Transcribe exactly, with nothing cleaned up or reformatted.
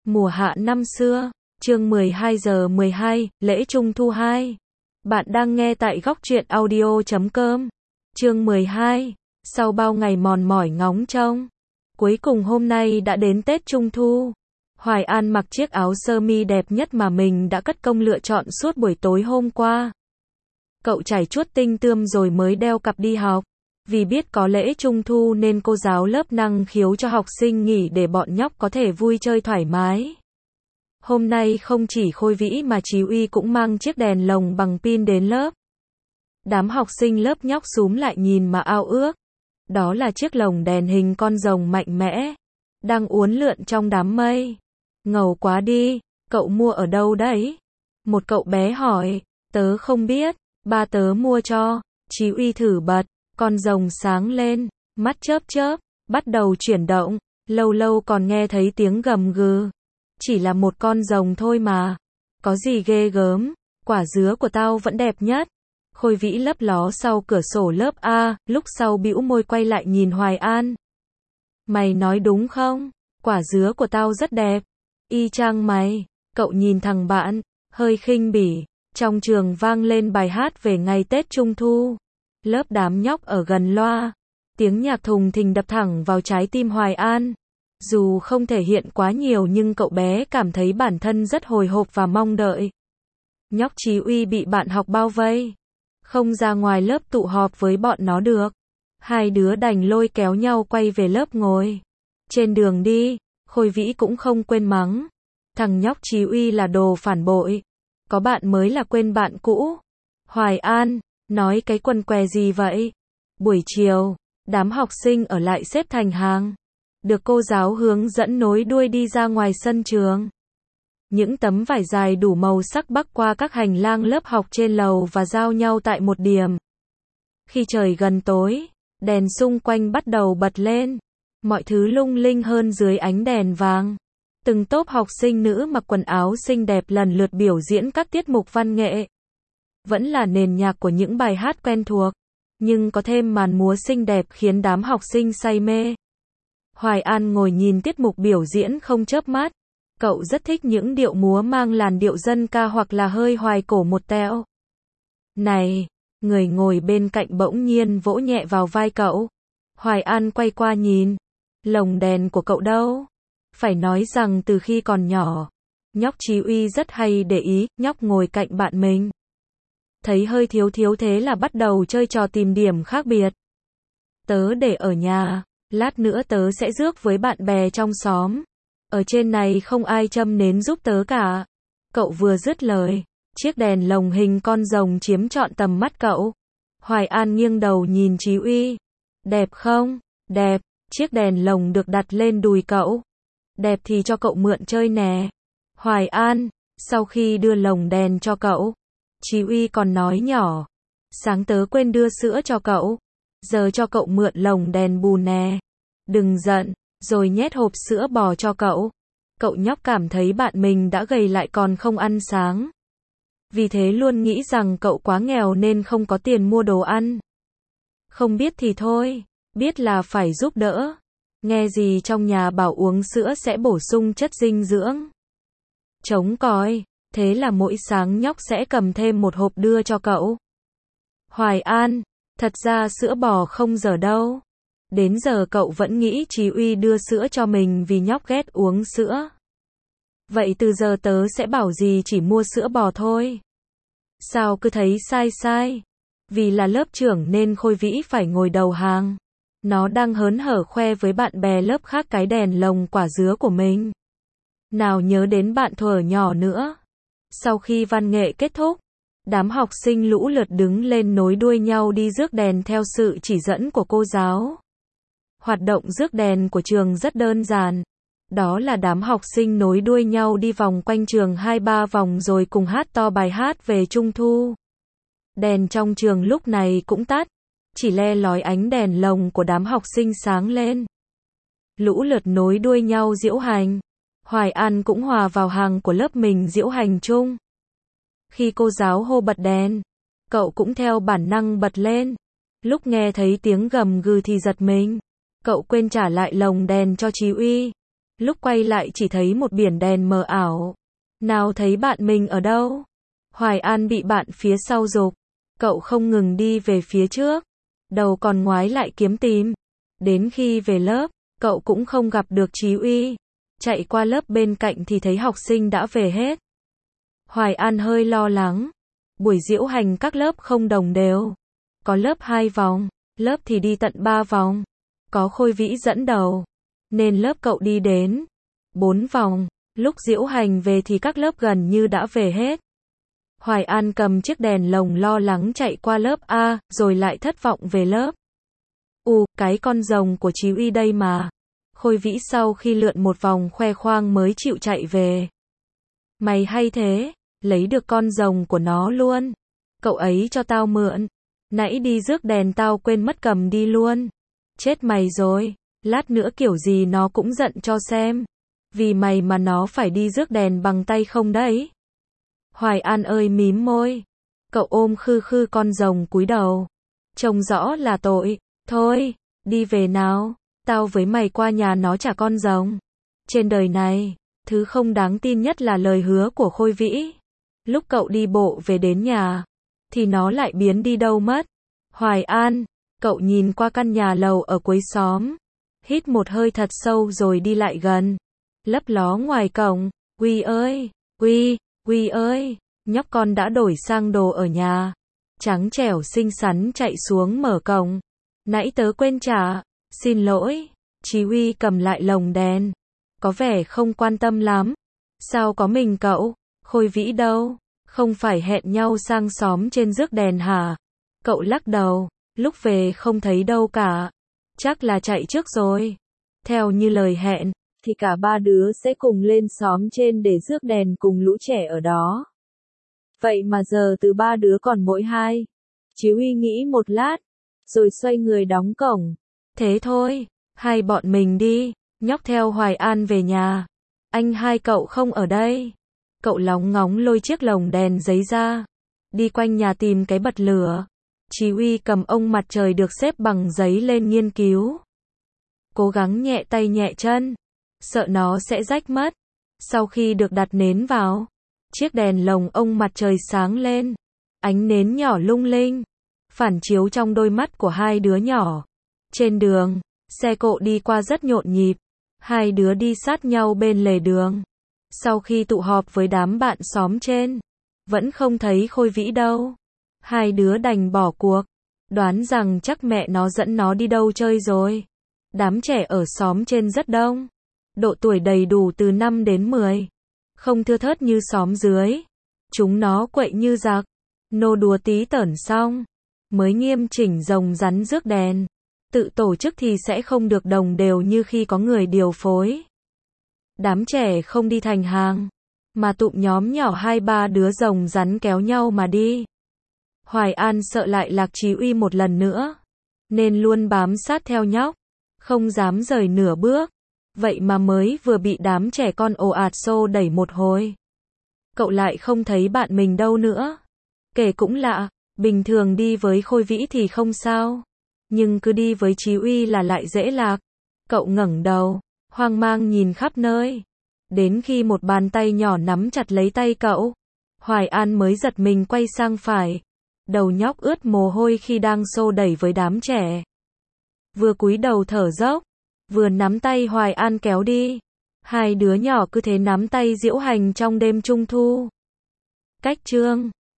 Mùa hạ năm xưa, chương mười hai giờ mười hai, lễ Trung thu hai. Bạn đang nghe tại góc truyện audio chấm com. Chương mười hai, sau bao ngày mòn mỏi ngóng trông, cuối cùng hôm nay đã đến Tết Trung thu. Hoài An mặc chiếc áo sơ mi đẹp nhất mà mình đã cất công lựa chọn suốt buổi tối hôm qua. Cậu chải chuốt tinh tươm rồi mới đeo cặp đi học. Vì biết có lễ Trung thu nên cô giáo lớp năng khiếu cho học sinh nghỉ để bọn nhóc có thể vui chơi thoải mái. Hôm nay không chỉ Khôi Vĩ mà Chí Uy cũng mang chiếc đèn lồng bằng pin đến lớp. Đám học sinh lớp nhóc xúm lại nhìn mà ao ước. Đó là chiếc lồng đèn hình con rồng mạnh mẽ, đang uốn lượn trong đám mây. Ngầu quá đi, cậu mua ở đâu đấy? Một cậu bé hỏi. Tớ không biết, ba tớ mua cho. Chí Uy thử bật, con rồng sáng lên, mắt chớp chớp, bắt đầu chuyển động, lâu lâu còn nghe thấy tiếng gầm gừ. Chỉ là một con rồng thôi mà, có gì ghê gớm, quả dứa của tao vẫn đẹp nhất. Khôi Vĩ lấp ló sau cửa sổ lớp A, lúc sau bĩu môi quay lại nhìn Hoài An. Mày nói đúng không? Quả dứa của tao rất đẹp. Y chang mày. Cậu nhìn thằng bạn, hơi khinh bỉ. Trong trường vang lên bài hát về ngày Tết Trung thu. Lớp đám nhóc ở gần loa. Tiếng nhạc thùng thình đập thẳng vào trái tim Hoài An. Dù không thể hiện quá nhiều nhưng cậu bé cảm thấy bản thân rất hồi hộp và mong đợi. Nhóc Chí Uy bị bạn học bao vây. Không ra ngoài lớp tụ họp với bọn nó được. Hai đứa đành lôi kéo nhau quay về lớp ngồi. Trên đường đi, Khôi Vĩ cũng không quên mắng. Thằng nhóc Chí Uy là đồ phản bội. Có bạn mới là quên bạn cũ. Hoài An, nói cái quần què gì vậy? Buổi chiều, đám học sinh ở lại xếp thành hàng. Được cô giáo hướng dẫn nối đuôi đi ra ngoài sân trường. Những tấm vải dài đủ màu sắc bắc qua các hành lang lớp học trên lầu và giao nhau tại một điểm. Khi trời gần tối, đèn xung quanh bắt đầu bật lên. Mọi thứ lung linh hơn dưới ánh đèn vàng. Từng tốp học sinh nữ mặc quần áo xinh đẹp lần lượt biểu diễn các tiết mục văn nghệ. Vẫn là nền nhạc của những bài hát quen thuộc, nhưng có thêm màn múa xinh đẹp khiến đám học sinh say mê. Hoài An ngồi nhìn tiết mục biểu diễn không chớp mắt. Cậu rất thích những điệu múa mang làn điệu dân ca hoặc là hơi hoài cổ một tẹo. Này, người ngồi bên cạnh bỗng nhiên vỗ nhẹ vào vai cậu. Hoài An quay qua nhìn. Lồng đèn của cậu đâu? Phải nói rằng từ khi còn nhỏ, nhóc Chí Uy rất hay để ý, nhóc ngồi cạnh bạn mình. Thấy hơi thiếu thiếu thế là bắt đầu chơi trò tìm điểm khác biệt. Tớ để ở nhà, lát nữa tớ sẽ rước với bạn bè trong xóm. Ở trên này không ai châm nến giúp tớ cả. Cậu vừa dứt lời, chiếc đèn lồng hình con rồng chiếm trọn tầm mắt cậu. Hoài An nghiêng đầu nhìn Chí Uy. Đẹp không? Đẹp. Chiếc đèn lồng được đặt lên đùi cậu. Đẹp thì cho cậu mượn chơi nè. Hoài An, sau khi đưa lồng đèn cho cậu, Chí Uy còn nói nhỏ. Sáng tớ quên đưa sữa cho cậu. Giờ cho cậu mượn lồng đèn bù nè. Đừng giận. Rồi nhét hộp sữa bò cho cậu. Cậu nhóc cảm thấy bạn mình đã gầy lại còn không ăn sáng. Vì thế luôn nghĩ rằng cậu quá nghèo nên không có tiền mua đồ ăn. Không biết thì thôi, biết là phải giúp đỡ. Nghe gì trong nhà bảo uống sữa sẽ bổ sung chất dinh dưỡng. Chống còi, thế là mỗi sáng nhóc sẽ cầm thêm một hộp đưa cho cậu. Hoài An, thật ra sữa bò không dở đâu. Đến giờ cậu vẫn nghĩ Chí Uy đưa sữa cho mình vì nhóc ghét uống sữa. Vậy từ giờ tớ sẽ bảo gì chỉ mua sữa bò thôi. Sao cứ thấy sai sai? Vì là lớp trưởng nên Khôi Vĩ phải ngồi đầu hàng. Nó đang hớn hở khoe với bạn bè lớp khác cái đèn lồng quả dứa của mình. Nào nhớ đến bạn thuở nhỏ nữa. Sau khi văn nghệ kết thúc, đám học sinh lũ lượt đứng lên nối đuôi nhau đi rước đèn theo sự chỉ dẫn của cô giáo. Hoạt động rước đèn của trường rất đơn giản. Đó là đám học sinh nối đuôi nhau đi vòng quanh trường hai ba vòng rồi cùng hát to bài hát về Trung thu. Đèn trong trường lúc này cũng tắt. Chỉ le lói ánh đèn lồng của đám học sinh sáng lên. Lũ lượt nối đuôi nhau diễu hành. Hoài An cũng hòa vào hàng của lớp mình diễu hành chung. Khi cô giáo hô bật đèn, cậu cũng theo bản năng bật lên. Lúc nghe thấy tiếng gầm gừ thì giật mình. Cậu quên trả lại lồng đèn cho Chí Uy. Lúc quay lại chỉ thấy một biển đèn mờ ảo. Nào thấy bạn mình ở đâu? Hoài An bị bạn phía sau giục. Cậu không ngừng đi về phía trước. Đầu còn ngoái lại kiếm tìm. Đến khi về lớp, cậu cũng không gặp được Chí Uy. Chạy qua lớp bên cạnh thì thấy học sinh đã về hết. Hoài An hơi lo lắng. Buổi diễu hành các lớp không đồng đều. Có lớp hai vòng, lớp thì đi tận ba vòng. Có Khôi Vĩ dẫn đầu, nên lớp cậu đi đến bốn vòng. Lúc diễu hành về thì các lớp gần như đã về hết. Hoài An cầm chiếc đèn lồng lo lắng chạy qua lớp A, rồi lại thất vọng về lớp. U, cái con rồng của Chí Uy đây mà. Khôi Vĩ sau khi lượn một vòng khoe khoang mới chịu chạy về. Mày hay thế, lấy được con rồng của nó luôn. Cậu ấy cho tao mượn. Nãy đi rước đèn tao quên mất cầm đi luôn. Chết mày rồi, lát nữa kiểu gì nó cũng giận cho xem. Vì mày mà nó phải đi rước đèn bằng tay không đấy. Hoài An ơi mím môi. Cậu ôm khư khư con rồng cúi đầu. Trông rõ là tội. Thôi, đi về nào. Tao với mày qua nhà nó trả con rồng. Trên đời này, thứ không đáng tin nhất là lời hứa của Khôi Vĩ. Lúc cậu đi bộ về đến nhà, thì nó lại biến đi đâu mất. Hoài An, cậu nhìn qua căn nhà lầu ở cuối xóm. Hít một hơi thật sâu rồi đi lại gần. Lấp ló ngoài cổng. Uy ơi, Uy, Uy ơi, nhóc con đã đổi sang đồ ở nhà. Trắng trẻo xinh xắn chạy xuống mở cổng. Nãy tớ quên trả. Xin lỗi. Chí Uy cầm lại lồng đèn. Có vẻ không quan tâm lắm. Sao có mình cậu? Khôi Vĩ đâu? Không phải hẹn nhau sang xóm trên rước đèn hả? Cậu lắc đầu. Lúc về không thấy đâu cả. Chắc là chạy trước rồi. Theo như lời hẹn, thì cả ba đứa sẽ cùng lên xóm trên để rước đèn cùng lũ trẻ ở đó. Vậy mà giờ từ ba đứa còn mỗi hai. Chí Uy nghĩ một lát, rồi xoay người đóng cổng. Thế thôi, hai bọn mình đi. Nhóc theo Hoài An về nhà. Anh hai cậu không ở đây. Cậu lóng ngóng lôi chiếc lồng đèn giấy ra. Đi quanh nhà tìm cái bật lửa. Chí Uy cầm ông mặt trời được xếp bằng giấy lên nghiên cứu. Cố gắng nhẹ tay nhẹ chân. Sợ nó sẽ rách mất. Sau khi được đặt nến vào, chiếc đèn lồng ông mặt trời sáng lên. Ánh nến nhỏ lung linh, phản chiếu trong đôi mắt của hai đứa nhỏ. Trên đường, xe cộ đi qua rất nhộn nhịp. Hai đứa đi sát nhau bên lề đường. Sau khi tụ họp với đám bạn xóm trên, vẫn không thấy Khôi Vĩ đâu. Hai đứa đành bỏ cuộc, đoán rằng chắc mẹ nó dẫn nó đi đâu chơi rồi. Đám trẻ ở xóm trên rất đông, độ tuổi đầy đủ từ năm đến mười, không thưa thớt như xóm dưới. Chúng nó quậy như giặc, nô đùa tí tởn xong, mới nghiêm chỉnh rồng rắn rước đèn. Tự tổ chức thì sẽ không được đồng đều như khi có người điều phối. Đám trẻ không đi thành hàng, mà tụm nhóm nhỏ hai ba đứa rồng rắn kéo nhau mà đi. Hoài An sợ lại lạc Chí Uy một lần nữa, nên luôn bám sát theo nhóc, không dám rời nửa bước. Vậy mà mới vừa bị đám trẻ con ồ ạt xô đẩy một hồi, cậu lại không thấy bạn mình đâu nữa. Kể cũng lạ, bình thường đi với Khôi Vĩ thì không sao, nhưng cứ đi với Chí Uy là lại dễ lạc. Cậu ngẩng đầu, hoang mang nhìn khắp nơi, đến khi một bàn tay nhỏ nắm chặt lấy tay cậu, Hoài An mới giật mình quay sang phải. Đầu nhóc ướt mồ hôi khi đang xô đẩy với đám trẻ. Vừa cúi đầu thở dốc, vừa nắm tay Hoài An kéo đi. Hai đứa nhỏ cứ thế nắm tay diễu hành trong đêm trung thu. Cách chương